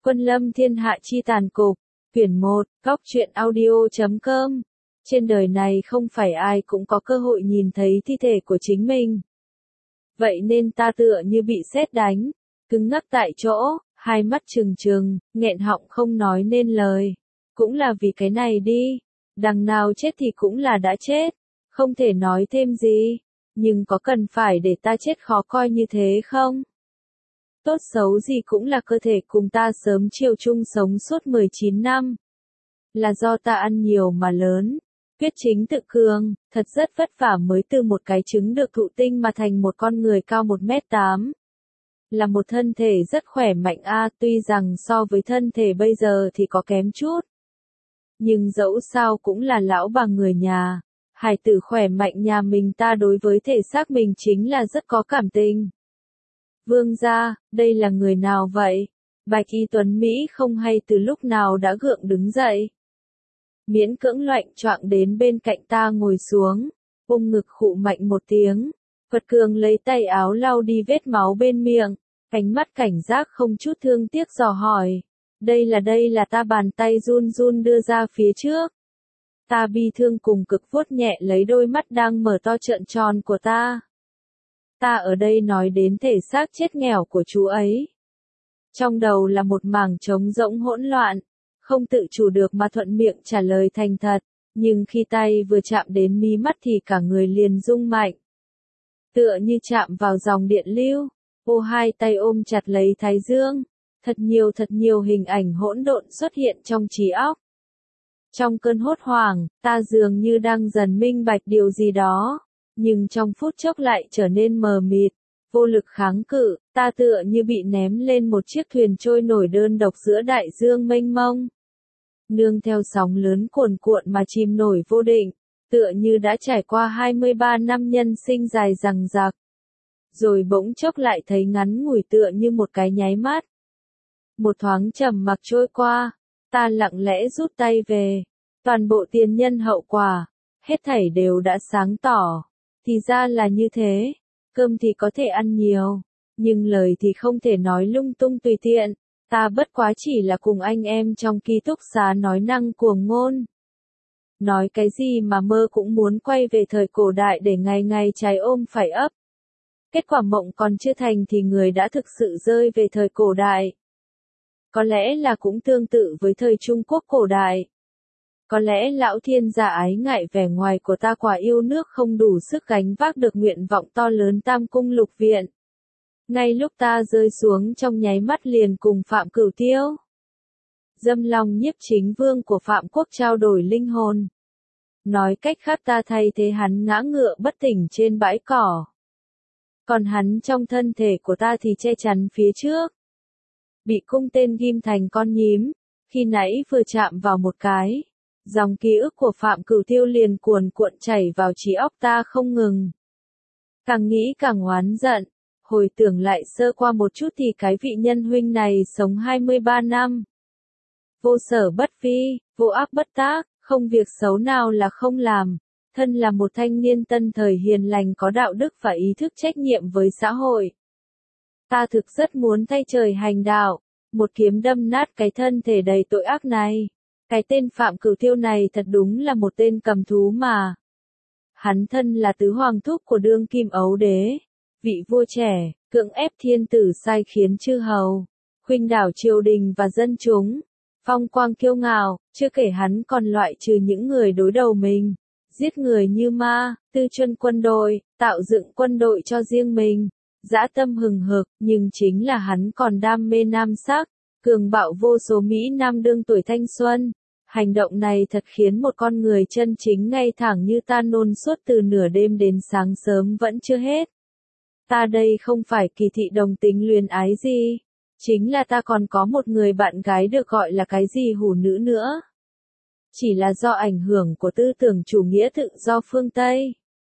Quân lâm thiên hạ chi tàn cục, quyển 1, góc truyện audio.com. Trên đời này không phải ai cũng có cơ hội nhìn thấy thi thể của chính mình. Vậy nên ta tựa như bị sét đánh, cứng ngắc tại chỗ, hai mắt trừng trừng, nghẹn họng không nói nên lời. Cũng là vì cái này đi, đằng nào chết thì cũng là đã chết, không thể nói thêm gì, nhưng có cần phải để ta chết khó coi như thế không? Tốt xấu gì cũng là cơ thể cùng ta sớm chiều chung sống suốt 19 năm. Là do ta ăn nhiều mà lớn. Huyết chính tự cường, thật rất vất vả mới từ một cái trứng được thụ tinh mà thành một con người cao 1m8. Là một thân thể rất khỏe mạnh tuy rằng so với thân thể bây giờ thì có kém chút. Nhưng dẫu sao cũng là lão bà người nhà. Hải tử khỏe mạnh nhà mình ta đối với thể xác mình chính là rất có cảm tình. Vương gia, đây là người nào vậy? Bạch Y Tuấn Mỹ không hay từ lúc nào đã gượng đứng dậy. Miễn cưỡng loạnh choạng đến bên cạnh ta ngồi xuống, ôm ngực khụ mạnh một tiếng. Quật Cường lấy tay áo lau đi vết máu bên miệng, ánh mắt cảnh giác không chút thương tiếc dò hỏi. Đây là ta bàn tay run run đưa ra phía trước. Ta bi thương cùng cực vuốt nhẹ lấy đôi mắt đang mở to trợn tròn của ta. Ta ở đây nói đến thể xác chết nghèo của chú ấy. Trong đầu là một mảng trống rỗng hỗn loạn, không tự chủ được mà thuận miệng trả lời thành thật, nhưng khi tay vừa chạm đến mí mắt thì cả người liền rung mạnh. Tựa như chạm vào dòng điện lưu, hai tay ôm chặt lấy thái dương, thật nhiều hình ảnh hỗn độn xuất hiện trong trí óc. Trong cơn hốt hoảng, ta dường như đang dần minh bạch điều gì đó, nhưng trong phút chốc lại trở nên mờ mịt, vô lực kháng cự, ta tựa như bị ném lên một chiếc thuyền trôi nổi đơn độc giữa đại dương mênh mông. Nương theo sóng lớn cuồn cuộn mà chìm nổi vô định, tựa như đã trải qua 23 năm nhân sinh dài dằng dặc. Rồi bỗng chốc lại thấy ngắn ngủi tựa như một cái nháy mắt. Một thoáng trầm mặc trôi qua, ta lặng lẽ rút tay về, toàn bộ tiền nhân hậu quả, hết thảy đều đã sáng tỏ. Thì ra là như thế, cơm thì có thể ăn nhiều, nhưng lời thì không thể nói lung tung tùy tiện, ta bất quá chỉ là cùng anh em trong ký túc xá nói năng cuồng ngôn. Nói cái gì mà mơ cũng muốn quay về thời cổ đại để ngày ngày trái ôm phải ấp. Kết quả mộng còn chưa thành thì người đã thực sự rơi về thời cổ đại. Có lẽ là cũng tương tự với thời Trung Quốc cổ đại. Có lẽ lão thiên gia ái ngại vẻ ngoài của ta quả yêu nước không đủ sức gánh vác được nguyện vọng to lớn Tam Cung Lục Viện. Ngay lúc ta rơi xuống trong nháy mắt liền cùng Phạm Cửu Tiêu, Dâm Long Nhiếp Chính Vương của Phạm Quốc trao đổi linh hồn. Nói cách khác ta thay thế hắn ngã ngựa bất tỉnh trên bãi cỏ. Còn hắn trong thân thể của ta thì che chắn phía trước. Bị cung tên ghim thành con nhím, khi nãy vừa chạm vào một cái. Dòng ký ức của Phạm Cửu Tiêu liền cuồn cuộn chảy vào trí óc ta không ngừng. Càng nghĩ càng oán giận, hồi tưởng lại sơ qua một chút thì cái vị nhân huynh này sống 23 năm. Vô sở bất vi, vô ác bất tác, không việc xấu nào là không làm, thân là một thanh niên tân thời hiền lành có đạo đức và ý thức trách nhiệm với xã hội. Ta thực rất muốn thay trời hành đạo, một kiếm đâm nát cái thân thể đầy tội ác này. Cái tên Phạm Cửu Tiêu này thật đúng là một tên cầm thú mà. Hắn thân là tứ hoàng thúc của đương kim ấu đế, vị vua trẻ, cưỡng ép thiên tử sai khiến chư hầu, khuynh đảo triều đình và dân chúng, phong quang kiêu ngạo, chưa kể hắn còn loại trừ những người đối đầu mình, giết người như ma, tư chuyên quân đội, tạo dựng quân đội cho riêng mình, dã tâm hừng hực, nhưng chính là hắn còn đam mê nam sắc, cường bạo vô số Mỹ Nam đương tuổi thanh xuân. Hành động này thật khiến một con người chân chính ngay thẳng như ta nôn suốt từ nửa đêm đến sáng sớm vẫn chưa hết. Ta đây không phải kỳ thị đồng tính luyến ái gì. Chính là ta còn có một người bạn gái được gọi là cái gì hủ nữ nữa. Chỉ là do ảnh hưởng của tư tưởng chủ nghĩa tự do phương Tây.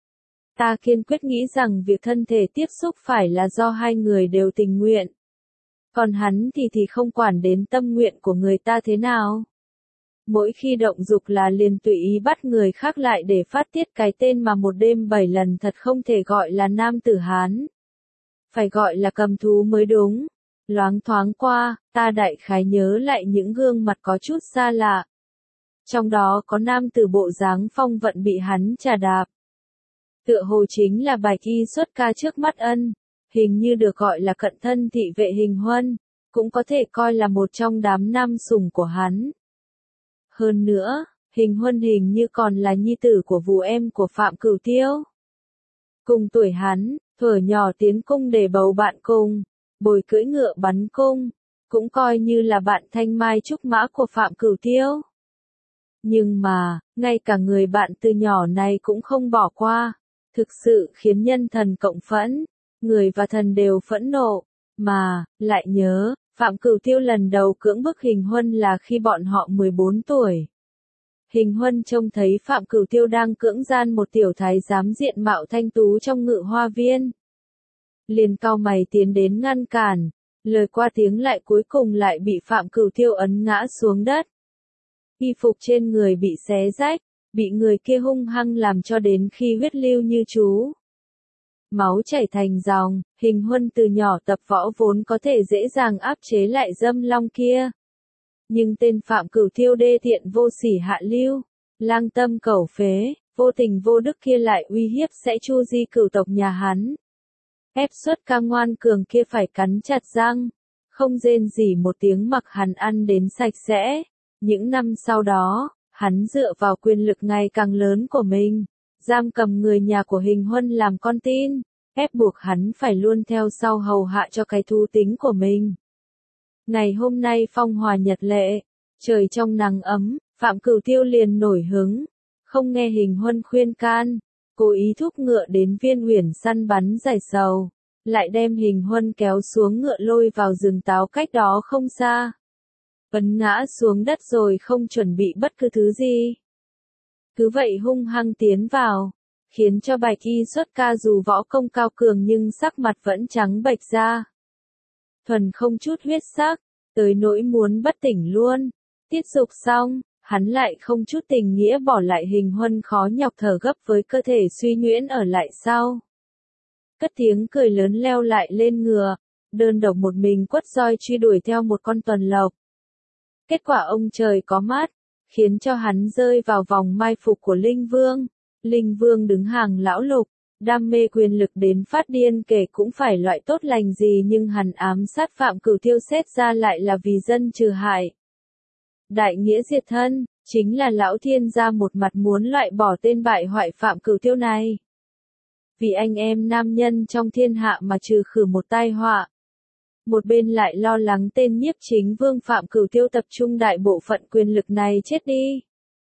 Ta kiên quyết nghĩ rằng việc thân thể tiếp xúc phải là do hai người đều tình nguyện. Còn hắn thì không quản đến tâm nguyện của người ta thế nào. Mỗi khi động dục là liền tùy ý bắt người khác lại để phát tiết cái tên mà một đêm 7 lần thật không thể gọi là nam tử Hán. Phải gọi là cầm thú mới đúng. Loáng thoáng qua, ta đại khái nhớ lại những gương mặt có chút xa lạ. Trong đó có nam tử bộ dáng phong vận bị hắn trà đạp. Tựa hồ chính là Bạch Y xuất ca trước mắt ân, hình như được gọi là cận thân thị vệ Hình Huân, cũng có thể coi là một trong đám nam sủng của hắn. Hơn nữa, Hình Huân hình như còn là nhi tử của vú em của Phạm Cửu Tiêu. Cùng tuổi hắn, thuở nhỏ tiến cung để bầu bạn cùng, bồi cưỡi ngựa bắn cung, cũng coi như là bạn thanh mai trúc mã của Phạm Cửu Tiêu. Nhưng mà, ngay cả người bạn từ nhỏ này cũng không bỏ qua, thực sự khiến nhân thần cộng phẫn, người và thần đều phẫn nộ, mà, lại nhớ, Phạm Cửu Tiêu lần đầu cưỡng bức Hình Huân là khi bọn họ 14 tuổi. Hình Huân trông thấy Phạm Cửu Tiêu đang cưỡng gian một tiểu thái giám diện mạo thanh tú trong Ngự Hoa Viên. Liền cau mày tiến đến ngăn cản, lời qua tiếng lại cuối cùng lại bị Phạm Cửu Tiêu ấn ngã xuống đất. Y phục trên người bị xé rách, bị người kia hung hăng làm cho đến khi huyết lưu như chú. Máu chảy thành dòng, Hình Huân từ nhỏ tập võ vốn có thể dễ dàng áp chế lại Dâm Long kia. Nhưng tên Phạm Cửu Tiêu đê tiện vô sỉ hạ lưu, lang tâm cẩu phế, vô tình vô đức kia lại uy hiếp sẽ chu di cửu tộc nhà hắn. Ép xuất ca ngoan cường kia phải cắn chặt răng, không rên rỉ một tiếng mặc hắn ăn đến sạch sẽ. Những năm sau đó, hắn dựa vào quyền lực ngày càng lớn của mình, giam cầm người nhà của Hình Huân làm con tin, ép buộc hắn phải luôn theo sau hầu hạ cho cái thú tính của mình. Ngày hôm nay phong hòa nhật lệ, trời trong nắng ấm, Phạm Cửu Tiêu liền nổi hứng, không nghe Hình Huân khuyên can, cố ý thúc ngựa đến Viên Uyển săn bắn giải sầu, lại đem Hình Huân kéo xuống ngựa lôi vào rừng táo cách đó không xa. Ấn ngã xuống đất rồi không chuẩn bị bất cứ thứ gì. Cứ vậy hung hăng tiến vào, khiến cho Bạch Y xuất ca dù võ công cao cường nhưng sắc mặt vẫn trắng bệch ra. Thuần không chút huyết sắc, tới nỗi muốn bất tỉnh luôn. Tiết dục xong, hắn lại không chút tình nghĩa bỏ lại Hình Huân khó nhọc thở gấp với cơ thể suy nhuyễn ở lại sau. Cất tiếng cười lớn leo lại lên ngựa, đơn độc một mình quất roi truy đuổi theo một con tuần lộc. Kết quả ông trời có mắt, khiến cho hắn rơi vào vòng mai phục của Linh Vương. Linh Vương đứng hàng lão lục, đam mê quyền lực đến phát điên kể cũng phải loại tốt lành gì nhưng hắn ám sát Phạm Cửu Tiêu xét ra lại là vì dân trừ hại. Đại nghĩa diệt thân, chính là lão thiên gia một mặt muốn loại bỏ tên bại hoại Phạm Cửu Tiêu này. Vì anh em nam nhân trong thiên hạ mà trừ khử một tai họa. Một bên lại lo lắng tên nhiếp chính vương Phạm Cửu Tiêu tập trung đại bộ phận quyền lực này chết đi.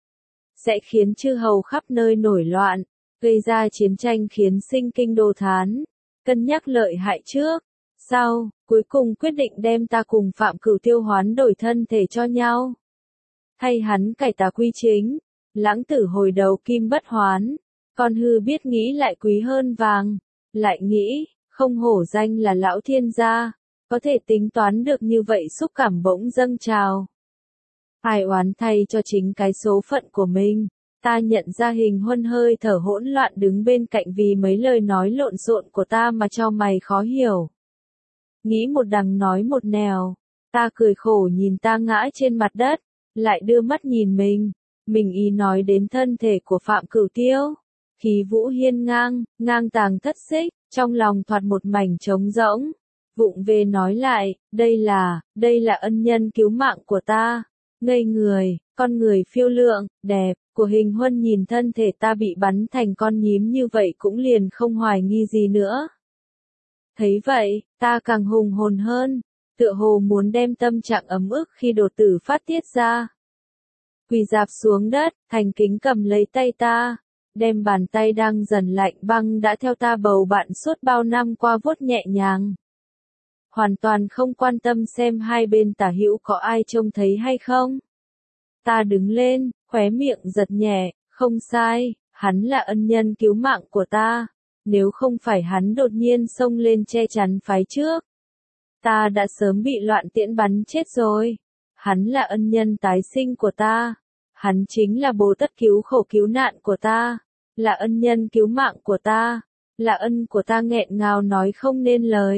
Sẽ khiến chư hầu khắp nơi nổi loạn, gây ra chiến tranh khiến sinh kinh đô thán, cân nhắc lợi hại trước, sau, cuối cùng quyết định đem ta cùng Phạm Cửu Tiêu hoán đổi thân thể cho nhau. Thay hắn cải tà quy chính, lãng tử hồi đầu kim bất hoán, con hư biết nghĩ lại quý hơn vàng, lại nghĩ, không hổ danh là lão thiên gia. Có thể tính toán được như vậy xúc cảm bỗng dâng trào. Ai oán thay cho chính cái số phận của mình, ta nhận ra Hình Huân hơi thở hỗn loạn đứng bên cạnh vì mấy lời nói lộn xộn của ta mà cho mày khó hiểu. Nghĩ một đằng nói một nẻo, ta cười khổ nhìn ta ngã trên mặt đất, lại đưa mắt nhìn mình ý nói đến thân thể của Phạm Cửu Tiêu. Khí vũ hiên ngang, ngang tàng thất xích, trong lòng thoạt một mảnh trống rỗng. Vụng về nói lại, đây là ân nhân cứu mạng của ta. Ngây người, con người phiêu lượng, đẹp, của Hình Huân nhìn thân thể ta bị bắn thành con nhím như vậy cũng liền không hoài nghi gì nữa. Thấy vậy, ta càng hùng hồn hơn, tựa hồ muốn đem tâm trạng ấm ức khi đột tử phát tiết ra. Quỳ rạp xuống đất, thành kính cầm lấy tay ta, đem bàn tay đang dần lạnh băng đã theo ta bầu bạn suốt bao năm qua vuốt nhẹ nhàng. Hoàn toàn không quan tâm xem hai bên tả hữu có ai trông thấy hay không. Ta đứng lên, khóe miệng giật nhẹ, không sai, hắn là ân nhân cứu mạng của ta. Nếu không phải hắn đột nhiên xông lên che chắn phái trước, ta đã sớm bị loạn tiễn bắn chết rồi. Hắn là ân nhân tái sinh của ta. Hắn chính là Bồ Tát cứu khổ cứu nạn của ta. Là ân nhân cứu mạng của ta. Là ân của ta nghẹn ngào nói không nên lời.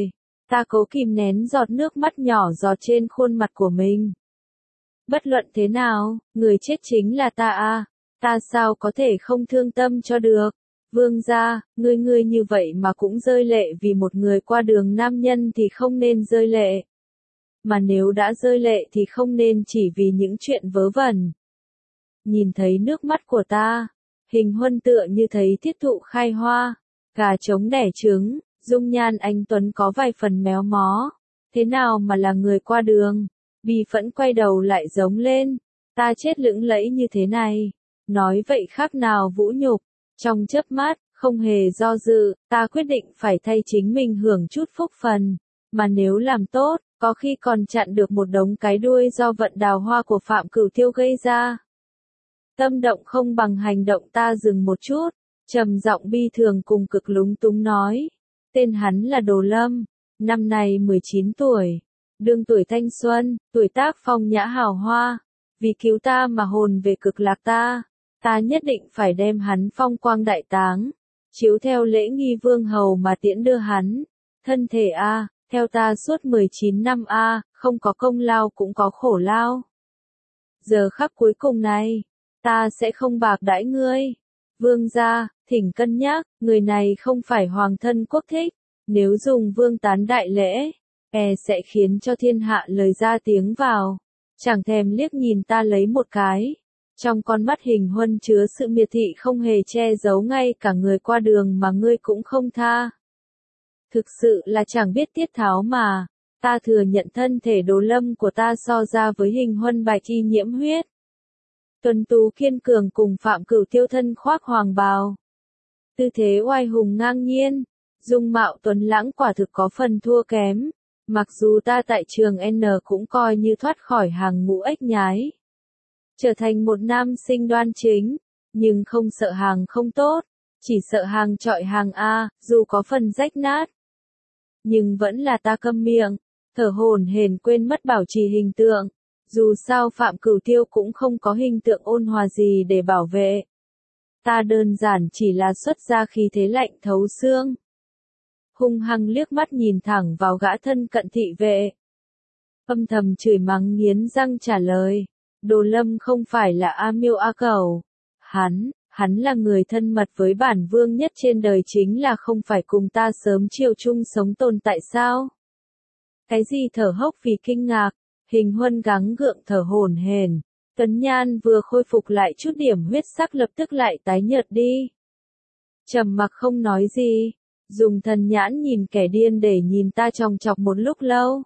Ta cố kìm nén giọt nước mắt nhỏ giọt trên khuôn mặt của mình. Bất luận thế nào, người chết chính là ta à, ta sao có thể không thương tâm cho được. Vương gia, ngươi như vậy mà cũng rơi lệ vì một người qua đường nam nhân thì không nên rơi lệ. Mà nếu đã rơi lệ thì không nên chỉ vì những chuyện vớ vẩn. Nhìn thấy nước mắt của ta, Hình Huân tựa như thấy thiết thụ khai hoa, gà trống đẻ trứng, dung nhan anh Tuấn có vài phần méo mó. Thế nào mà là người qua đường? Bi phẫn quay đầu lại giống lên, ta chết lững lẫy như thế này. Nói vậy khác nào vũ nhục. Trong chớp mắt, không hề do dự, ta quyết định phải thay chính mình hưởng chút phúc phần. Mà nếu làm tốt, có khi còn chặn được một đống cái đuôi do vận đào hoa của Phạm Cửu Tiêu gây ra. Tâm động không bằng hành động, ta dừng một chút, trầm giọng bi thường cùng cực lúng túng nói. Tên hắn là Đồ Lâm, năm nay 19 tuổi, đương tuổi thanh xuân, tuổi tác phong nhã hào hoa. Vì cứu ta mà hồn về cực lạc ta nhất định phải đem hắn phong quang đại táng, chiếu theo lễ nghi vương hầu mà tiễn đưa hắn. Thân thể a, theo ta suốt 19 năm a, không có công lao cũng có khổ lao. Giờ khắc cuối cùng này, ta sẽ không bạc đãi ngươi. Vương gia, thỉnh cân nhắc, người này không phải hoàng thân quốc thích, nếu dùng vương tán đại lễ, sẽ khiến cho thiên hạ lời ra tiếng vào. Chẳng thèm liếc nhìn ta lấy một cái. Trong con mắt Hình Huân chứa sự miệt thị không hề che giấu, ngay cả người qua đường mà ngươi cũng không tha. Thực sự là chẳng biết tiết tháo mà, ta thừa nhận thân thể Đồ Lâm của ta so ra với Hình Huân bạch y nhiễm huyết. Tuấn tú kiên cường cùng Phạm Cửu Tiêu thân khoác hoàng bào. Tư thế oai hùng ngang nhiên, dung mạo tuấn lãng quả thực có phần thua kém. Mặc dù ta tại trường N cũng coi như thoát khỏi hàng ngũ ếch nhái. Trở thành một nam sinh đoan chính, nhưng không sợ hàng không tốt, chỉ sợ hàng trọi hàng A, dù có phần rách nát. Nhưng vẫn là ta câm miệng, thở hổn hển quên mất bảo trì hình tượng. Dù sao Phạm Cửu Tiêu cũng không có hình tượng ôn hòa gì để bảo vệ. Ta đơn giản chỉ là xuất ra khí thế lạnh thấu xương. Hung hăng liếc mắt nhìn thẳng vào gã thân cận thị vệ. Âm thầm chửi mắng nghiến răng trả lời. Đồ Lâm không phải là A Miêu A Cẩu. Hắn là người thân mật với bản vương nhất trên đời, chính là không phải cùng ta sớm chiều chung sống tồn tại sao? Cái gì thở hốc vì kinh ngạc, Hình Huân gắng gượng thở hổn hển. Tuấn nhan vừa khôi phục lại chút điểm huyết sắc lập tức lại tái nhợt đi. Trầm mặc không nói gì, dùng thần nhãn nhìn kẻ điên để nhìn ta chòng chọc một lúc lâu.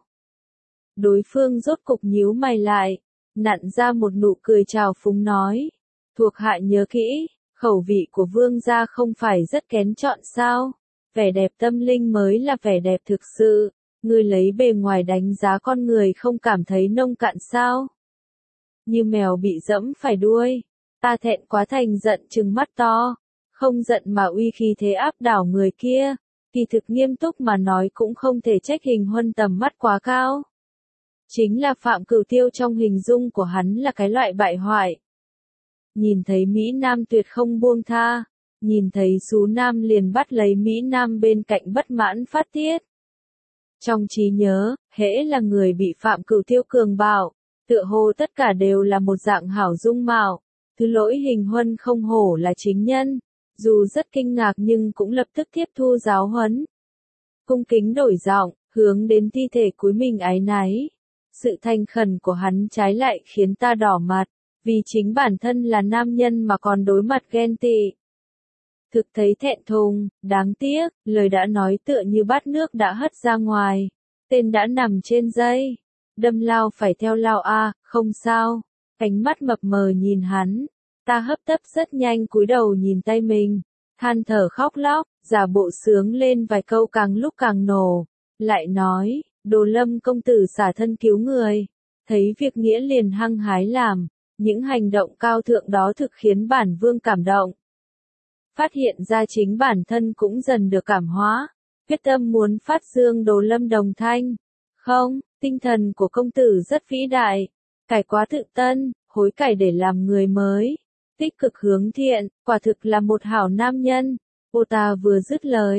Đối phương rốt cục nhíu mày lại, nặn ra một nụ cười trào phúng nói. Thuộc hạ nhớ kỹ, khẩu vị của vương gia không phải rất kén chọn sao? Vẻ đẹp tâm linh mới là vẻ đẹp thực sự. Ngươi lấy bề ngoài đánh giá con người không cảm thấy nông cạn sao? Như mèo bị dẫm phải đuôi. Ta thẹn quá thành giận trừng mắt to. Không giận mà uy khí thế áp đảo người kia. Kỳ thực nghiêm túc mà nói cũng không thể trách Hình Huân tầm mắt quá cao. Chính là Phạm Cửu Tiêu trong hình dung của hắn là cái loại bại hoại. Nhìn thấy Mỹ Nam tuyệt không buông tha. Nhìn thấy xú Nam liền bắt lấy Mỹ Nam bên cạnh bất mãn phát tiết. Trong trí nhớ, hễ là người bị Phạm Cửu Tiêu cường bạo, tựa hồ tất cả đều là một dạng hảo dung mạo. Thứ lỗi Hình Huân không hổ là chính nhân, dù rất kinh ngạc nhưng cũng lập tức tiếp thu giáo huấn. Cung kính đổi giọng, hướng đến thi thể cúi mình áy náy. Sự thành khẩn của hắn trái lại khiến ta đỏ mặt, vì chính bản thân là nam nhân mà còn đối mặt ghen tị. Thực thấy thẹn thùng, đáng tiếc, lời đã nói tựa như bát nước đã hất ra ngoài. Tên đã nằm trên dây. Đâm lao phải theo lao a, không sao. Ánh mắt mập mờ nhìn hắn. Ta hấp tấp rất nhanh cúi đầu nhìn tay mình. Than thở khóc lóc, giả bộ sướng lên vài câu càng lúc càng nổ. Lại nói, Đồ Lâm công tử xả thân cứu người. Thấy việc nghĩa liền hăng hái làm. Những hành động cao thượng đó thực khiến bản vương cảm động. Phát hiện ra chính bản thân cũng dần được cảm hóa, quyết tâm muốn phát dương Đồ Lâm đồng thanh. Không, tinh thần của công tử rất vĩ đại, cải quá tự tân, hối cải để làm người mới, tích cực hướng thiện, quả thực là một hảo nam nhân. Cô ta vừa dứt lời,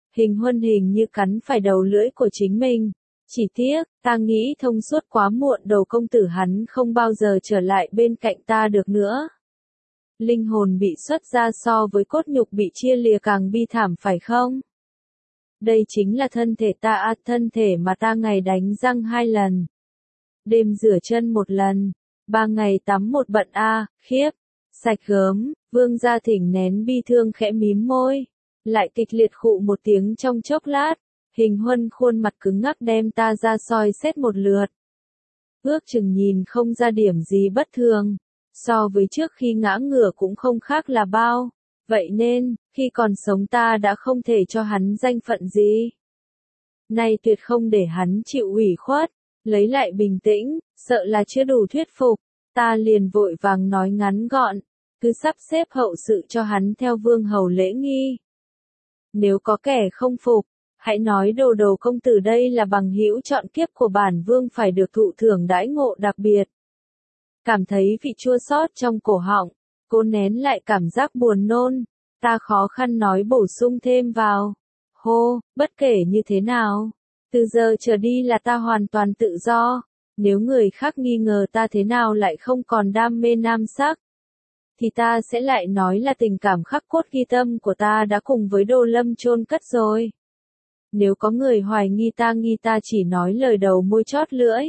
Hình Huân hình như cắn phải đầu lưỡi của chính mình. Chỉ tiếc, ta nghĩ thông suốt quá muộn, đầu công tử hắn không bao giờ trở lại bên cạnh ta được nữa. Linh hồn bị xuất ra so với cốt nhục bị chia lìa càng bi thảm phải không? Đây chính là thân thể ta, thân thể mà ta ngày đánh răng 2 lần. Đêm rửa chân 1 lần, 3 ngày tắm 1 bận khiếp, sạch gớm. Vương Gia Thỉnh nén bi thương khẽ mím môi, lại kịch liệt khụ một tiếng trong chốc lát. Hình Huân khuôn mặt cứng ngắc đem ta ra soi xét một lượt. Ước chừng nhìn không ra điểm gì bất thường, so với trước khi ngã ngửa cũng không khác là bao. Vậy nên, khi còn sống ta đã không thể cho hắn danh phận gì. Nay tuyệt không để hắn chịu ủy khuất, lấy lại bình tĩnh, sợ là chưa đủ thuyết phục. Ta liền vội vàng nói ngắn gọn, cứ sắp xếp hậu sự cho hắn theo vương hầu lễ nghi. Nếu có kẻ không phục, hãy nói đồ công tử đây là bằng hữu chọn kiếp của bản vương phải được thụ thưởng đãi ngộ đặc biệt. Cảm thấy vị chua xót trong cổ họng, cố nén lại cảm giác buồn nôn, ta khó khăn nói bổ sung thêm vào. Hô, bất kể như thế nào, từ giờ trở đi là ta hoàn toàn tự do. Nếu người khác nghi ngờ ta thế nào lại không còn đam mê nam sắc, thì ta sẽ lại nói là tình cảm khắc cốt ghi tâm của ta đã cùng với Đô Lâm chôn cất rồi. Nếu có người hoài nghi ta chỉ nói lời đầu môi chót lưỡi.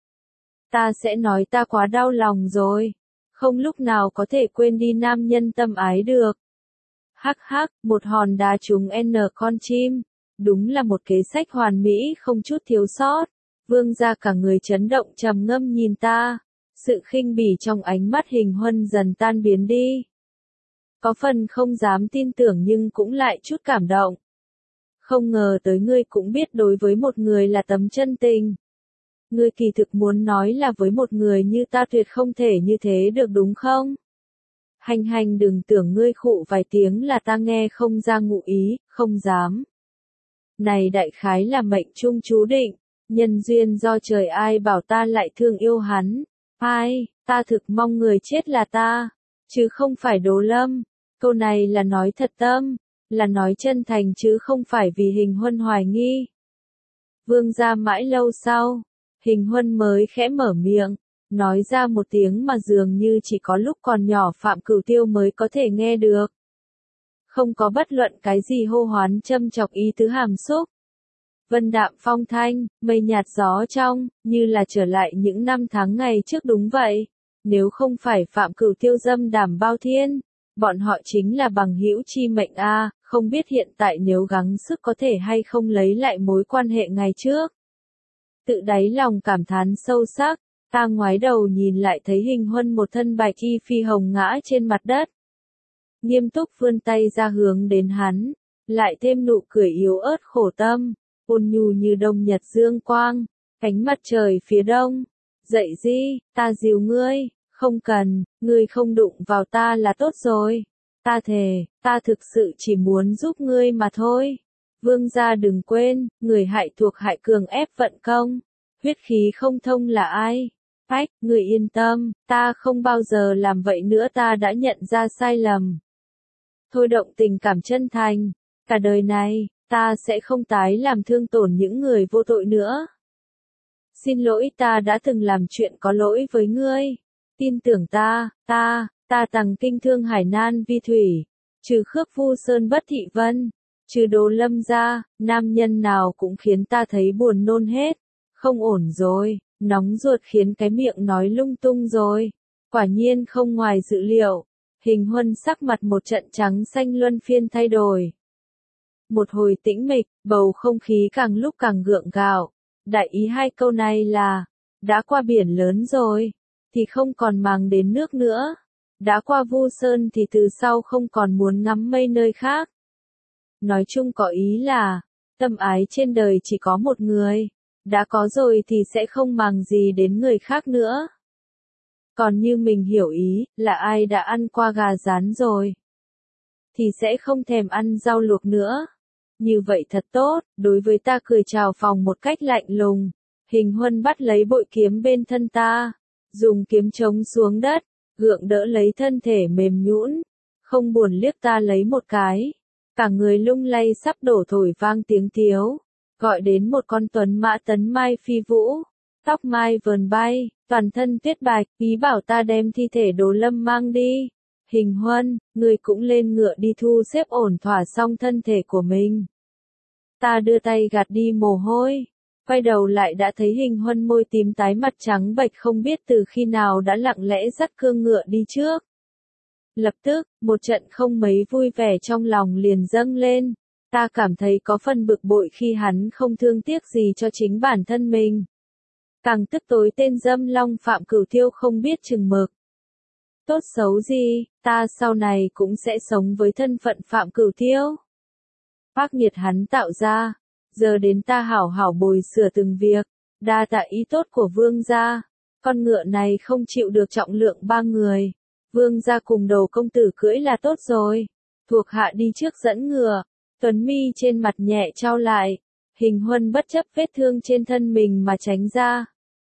Ta sẽ nói ta quá đau lòng rồi, không lúc nào có thể quên đi nam nhân tâm ái được. Hắc hắc, một hòn đá trúng N con chim, đúng là một kế sách hoàn mỹ không chút thiếu sót. Vương Gia cả người chấn động trầm ngâm nhìn ta, sự khinh bỉ trong ánh mắt Hình Huân dần tan biến đi. Có phần không dám tin tưởng nhưng cũng lại chút cảm động. Không ngờ tới ngươi cũng biết đối với một người là tấm chân tình. Ngươi kỳ thực muốn nói là với một người như ta tuyệt không thể như thế được đúng không? Hành đừng tưởng ngươi khụ vài tiếng là ta nghe không ra ngụ ý, không dám. Này đại khái là mệnh trung chú định, nhân duyên do trời ai bảo ta lại thương yêu hắn. Ai, ta thực mong người chết là ta, chứ không phải Đỗ Lâm. Câu này là nói thật tâm, là nói chân thành chứ không phải vì Hình Huân hoài nghi. Vương Gia mãi lâu sau, Hình Huân mới khẽ mở miệng, nói ra một tiếng mà dường như chỉ có lúc còn nhỏ Phạm Cửu Tiêu mới có thể nghe được. Không có bất luận cái gì hô hoán châm chọc ý tứ hàm xúc. Vân đạm phong thanh, mây nhạt gió trong, như là trở lại những năm tháng ngày trước đúng vậy. Nếu không phải Phạm Cửu Tiêu dâm đảm bao thiên, bọn họ chính là bằng hữu chi mệnh không biết hiện tại nếu gắng sức có thể hay không lấy lại mối quan hệ ngày trước. Tự đáy lòng cảm thán sâu sắc, ta ngoái đầu nhìn lại thấy Hình Huân một thân bạch y phi hồng ngã trên mặt đất. Nghiêm túc vươn tay ra hướng đến hắn, lại thêm nụ cười yếu ớt khổ tâm, ôn nhu như đông nhật dương quang, ánh mặt trời phía đông. Dậy Di, ta dìu ngươi, không cần, ngươi không đụng vào ta là tốt rồi. Ta thề, ta thực sự chỉ muốn giúp ngươi mà thôi. Vương Gia đừng quên, người hại thuộc hại cường ép vận công. Huyết khí không thông là ai? Phách, người yên tâm, ta không bao giờ làm vậy nữa, ta đã nhận ra sai lầm. Thôi động tình cảm chân thành, cả đời này, ta sẽ không tái làm thương tổn những người vô tội nữa. Xin lỗi, ta đã từng làm chuyện có lỗi với ngươi. Tin tưởng ta tằng kinh thương hải nan vi thủy, trừ Khước Vu Sơn Bất Thị Vân, trừ Đỗ Lâm ra, nam nhân nào cũng khiến ta thấy buồn nôn hết. Không ổn rồi, nóng ruột khiến cái miệng nói lung tung rồi. Quả nhiên không ngoài dự liệu, Hình Huân sắc mặt một trận trắng xanh luân phiên thay đổi. Một hồi tĩnh mịch, bầu không khí càng lúc càng gượng gạo. Đại ý hai câu này là, đã qua biển lớn rồi, thì không còn màng đến nước nữa. Đã qua Vu Sơn thì từ sau không còn muốn ngắm mây nơi khác. Nói chung có ý là, tâm ái trên đời chỉ có một người. Đã có rồi thì sẽ không màng gì đến người khác nữa. Còn như mình hiểu ý, là ai đã ăn qua gà rán rồi, thì sẽ không thèm ăn rau luộc nữa. Như vậy thật tốt, đối với ta cười chào phòng một cách lạnh lùng. Hình Huân bắt lấy bội kiếm bên thân ta, dùng kiếm chống xuống đất, gượng đỡ lấy thân thể mềm nhũn, không buồn liếc ta lấy một cái. cả người lung lay sắp đổ thổi vang tiếng tiếu, gọi đến một con tuấn mã tấn mai phi vũ, tóc mai vờn bay, toàn thân tuyết bạch, ý bảo ta đem thi thể Đồ Lâm mang đi. Hình Huân, người cũng lên ngựa đi thu xếp ổn thỏa xong thân thể của mình. Ta đưa tay gạt đi mồ hôi, quay đầu lại đã thấy Hình Huân môi tím tái mặt trắng bệch không biết từ khi nào đã lặng lẽ dắt cương ngựa đi trước. Lập tức, một trận không mấy vui vẻ trong lòng liền dâng lên, ta cảm thấy có phần bực bội khi hắn không thương tiếc gì cho chính bản thân mình. Càng tức tối tên dâm long Phạm Cửu Tiêu không biết chừng mực. Tốt xấu gì, ta sau này cũng sẽ sống với thân phận Phạm Cửu Tiêu. Ác nghiệt hắn tạo ra, giờ đến ta hảo hảo bồi sửa từng việc, đa tạ ý tốt của vương gia. Con ngựa này không chịu được trọng lượng 3 người. Vương gia cùng Đầu công tử cưỡi là tốt rồi. Thuộc hạ đi trước dẫn ngựa. Tuấn mi trên mặt nhẹ trao lại. Hình Huân bất chấp vết thương trên thân mình mà tránh ra.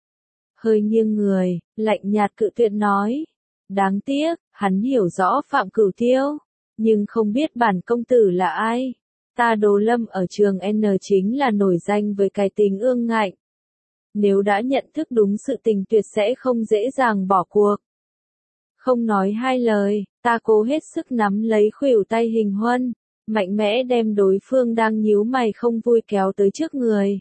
Hơi nghiêng người, lạnh nhạt cự tuyệt nói. Đáng tiếc, hắn hiểu rõ Phạm Cửu Tiêu, nhưng không biết bản công tử là ai. Ta Đồ Lâm ở trường N chính là nổi danh với cái tính ương ngạnh. Nếu đã nhận thức đúng sự tình tuyệt sẽ không dễ dàng bỏ cuộc. Không nói hai lời, ta cố hết sức nắm lấy khuỷu tay Hình Huân, mạnh mẽ đem đối phương đang nhíu mày không vui kéo tới trước người.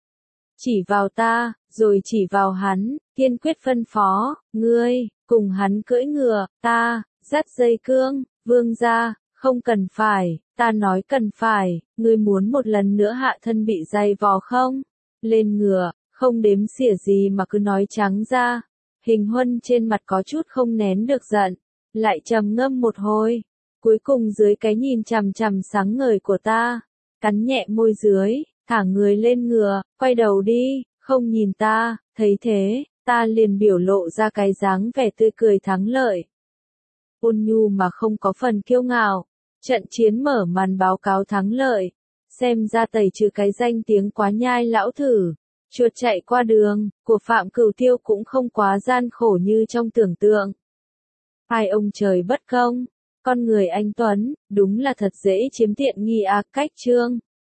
Chỉ vào ta, rồi chỉ vào hắn, kiên quyết phân phó, ngươi, cùng hắn cưỡi ngựa, ta, dắt dây cương, vương gia, không cần phải, ta nói cần phải, ngươi muốn một lần nữa hạ thân bị dày vò không? Lên ngựa, không đếm xỉa gì mà cứ nói trắng ra. Hình Huân trên mặt có chút không nén được giận, lại trầm ngâm một hồi, cuối cùng dưới cái nhìn chằm chằm sáng ngời của ta, cắn nhẹ môi dưới, thả người lên ngựa, quay đầu đi, không nhìn ta, thấy thế, ta liền biểu lộ ra cái dáng vẻ tươi cười thắng lợi. Ôn nhu mà không có phần kiêu ngạo, trận chiến mở màn báo cáo thắng lợi, xem ra tẩy trừ cái danh tiếng quá nhai lão thử. Chuột chạy qua đường, của Phạm Cửu Tiêu cũng không quá gian khổ như trong tưởng tượng. Hai ông trời bất công, con người anh Tuấn, đúng là thật dễ chiếm tiện nghi cách chương.